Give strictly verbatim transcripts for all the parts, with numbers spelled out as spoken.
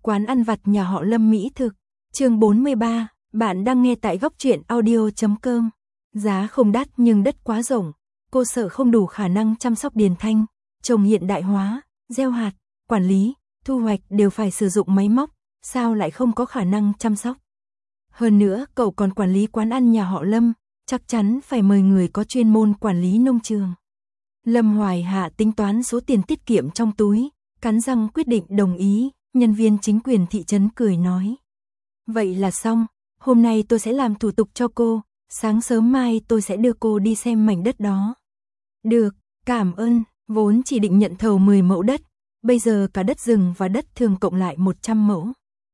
quán ăn vặt nhà họ Lâm mỹ thực. Chương bốn mươi ba, bạn đang nghe tại góc truyện audio chấm com. Giá không đắt nhưng đất quá rộng, cô sợ không đủ khả năng chăm sóc Điền Thanh, trồng hiện đại hóa, gieo hạt, quản lý, thu hoạch đều phải sử dụng máy móc, sao lại không có khả năng chăm sóc. Hơn nữa, cậu còn quản lý quán ăn nhà họ Lâm, chắc chắn phải mời người có chuyên môn quản lý nông trường. Lâm Hoài Hạ tính toán số tiền tiết kiệm trong túi, cắn răng quyết định đồng ý, nhân viên chính quyền thị trấn cười nói. Vậy là xong, hôm nay tôi sẽ làm thủ tục cho cô, sáng sớm mai tôi sẽ đưa cô đi xem mảnh đất đó. Được, cảm ơn, vốn chỉ định nhận thầu mười mẫu đất, bây giờ cả đất rừng và đất thường cộng lại một trăm mẫu.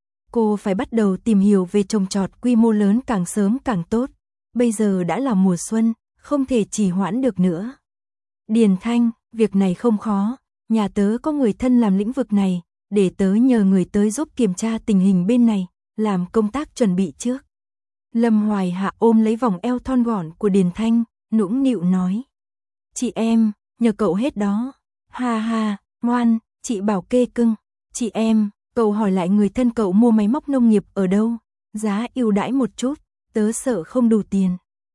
Cô phải bắt đầu tìm hiểu về trồng trọt quy mô lớn càng sớm càng tốt, bây giờ đã là mùa xuân, không thể trì hoãn được nữa. Điền Thanh, việc này không khó, nhà tớ có người thân làm lĩnh vực này, để tớ nhờ người tới giúp kiểm tra tình hình bên này, làm công tác chuẩn bị trước. Lâm Hoài Hạ ôm lấy vòng eo thon gọn của Điền Thanh, nũng nịu nói. Chị em, nhờ cậu hết đó. Ha ha, ngoan, chị bảo kê cưng. Chị em, cậu hỏi lại người thân cậu mua máy móc nông nghiệp ở đâu, giá ưu đãi một chút, tớ sợ không đủ tiền.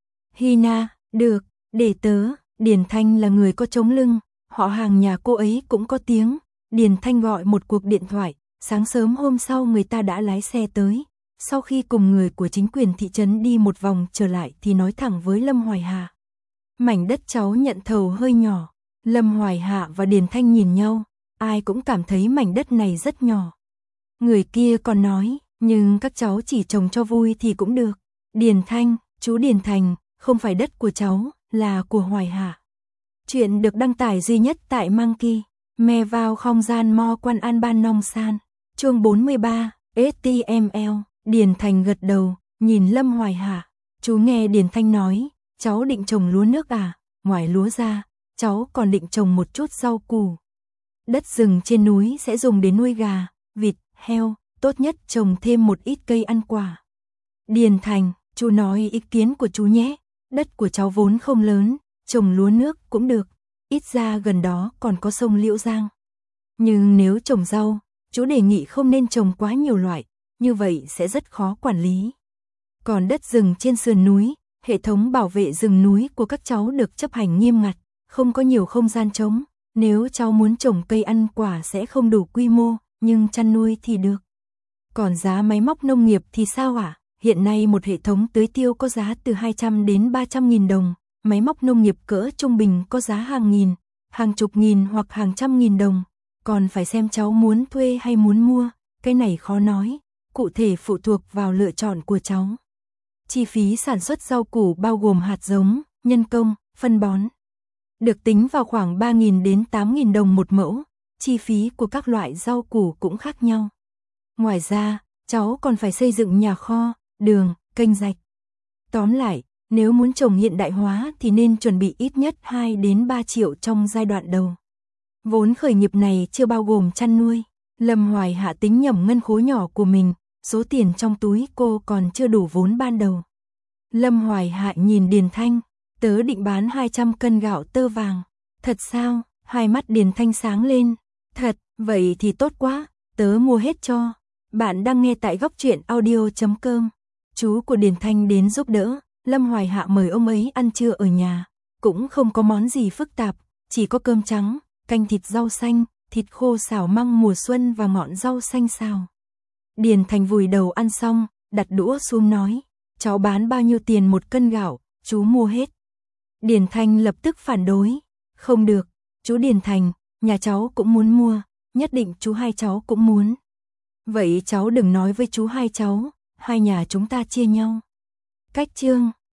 Hina, được, để tớ. Điền Thanh là người có chống lưng, họ hàng nhà cô ấy cũng có tiếng. Điền Thanh gọi một cuộc điện thoại, sáng sớm hôm sau người ta đã lái xe tới. Sau khi cùng người của chính quyền thị trấn đi một vòng trở lại thì nói thẳng với Lâm Hoài Hạ. Mảnh đất cháu nhận thầu hơi nhỏ. Lâm Hoài Hạ và Điền Thanh nhìn nhau, ai cũng cảm thấy mảnh đất này rất nhỏ. Người kia còn nói, nhưng các cháu chỉ trồng cho vui thì cũng được. Điền Thanh, chú Điền Thành, không phải đất của cháu, là của Hoài Hạ. Chuyện được đăng tải duy nhất tại Monkey. Mê vào không gian mo quan an ban nong san. Chương bốn mươi ba, ếch ti em lờ. Điền Thành gật đầu, nhìn Lâm Hoài Hạ. Chú nghe Điền Thanh nói, cháu định trồng lúa nước à? Ngoài lúa ra, cháu còn định trồng một chút rau củ. Đất rừng trên núi sẽ dùng để nuôi gà, vịt, heo, tốt nhất trồng thêm một ít cây ăn quả. Điền Thành, chú nói ý kiến của chú nhé. Đất của cháu vốn không lớn, trồng lúa nước cũng được, ít ra gần đó còn có sông Liễu Giang. Nhưng nếu trồng rau, chú đề nghị không nên trồng quá nhiều loại, như vậy sẽ rất khó quản lý. Còn đất rừng trên sườn núi, hệ thống bảo vệ rừng núi của các cháu được chấp hành nghiêm ngặt, không có nhiều không gian trống. Nếu cháu muốn trồng cây ăn quả sẽ không đủ quy mô, nhưng chăn nuôi thì được. Còn giá máy móc nông nghiệp thì sao ạ? À? Hiện nay một hệ thống tưới tiêu có giá từ hai trăm đến ba trăm nghìn đồng, máy móc nông nghiệp cỡ trung bình có giá hàng nghìn, hàng chục nghìn hoặc hàng trăm nghìn đồng, còn phải xem cháu muốn thuê hay muốn mua, cái này khó nói, cụ thể phụ thuộc vào lựa chọn của cháu. Chi phí sản xuất rau củ bao gồm hạt giống, nhân công, phân bón, được tính vào khoảng ba nghìn đến tám nghìn đồng một mẫu, chi phí của các loại rau củ cũng khác nhau. Ngoài ra, cháu còn phải xây dựng nhà kho, đường, kênh rạch. Tóm lại, nếu muốn trồng hiện đại hóa thì nên chuẩn bị ít nhất hai đến ba triệu trong giai đoạn đầu. Vốn khởi nghiệp này chưa bao gồm chăn nuôi. Lâm Hoài Hạ tính nhẩm ngân khố nhỏ của mình, số tiền trong túi cô còn chưa đủ vốn ban đầu. Lâm Hoài Hạ nhìn Điền Thanh, tớ định bán hai trăm cân gạo tơ vàng. Thật sao? Hai mắt Điền Thanh sáng lên. Thật, vậy thì tốt quá, tớ mua hết cho. Bạn đang nghe tại góc truyện audio chấm com. Chú của Điền Thanh đến giúp đỡ, Lâm Hoài Hạ mời ông ấy ăn trưa ở nhà, cũng không có món gì phức tạp, chỉ có cơm trắng, canh thịt rau xanh, thịt khô xào măng mùa xuân và ngọn rau xanh xào. Điền Thành vùi đầu ăn xong, đặt đũa xuống nói, cháu bán bao nhiêu tiền một cân gạo, chú mua hết. Điền Thanh lập tức phản đối, không được, chú Điền Thành, nhà cháu cũng muốn mua, nhất định chú hai cháu cũng muốn. Vậy cháu đừng nói với chú hai cháu, hai nhà chúng ta chia nhau. Cách chương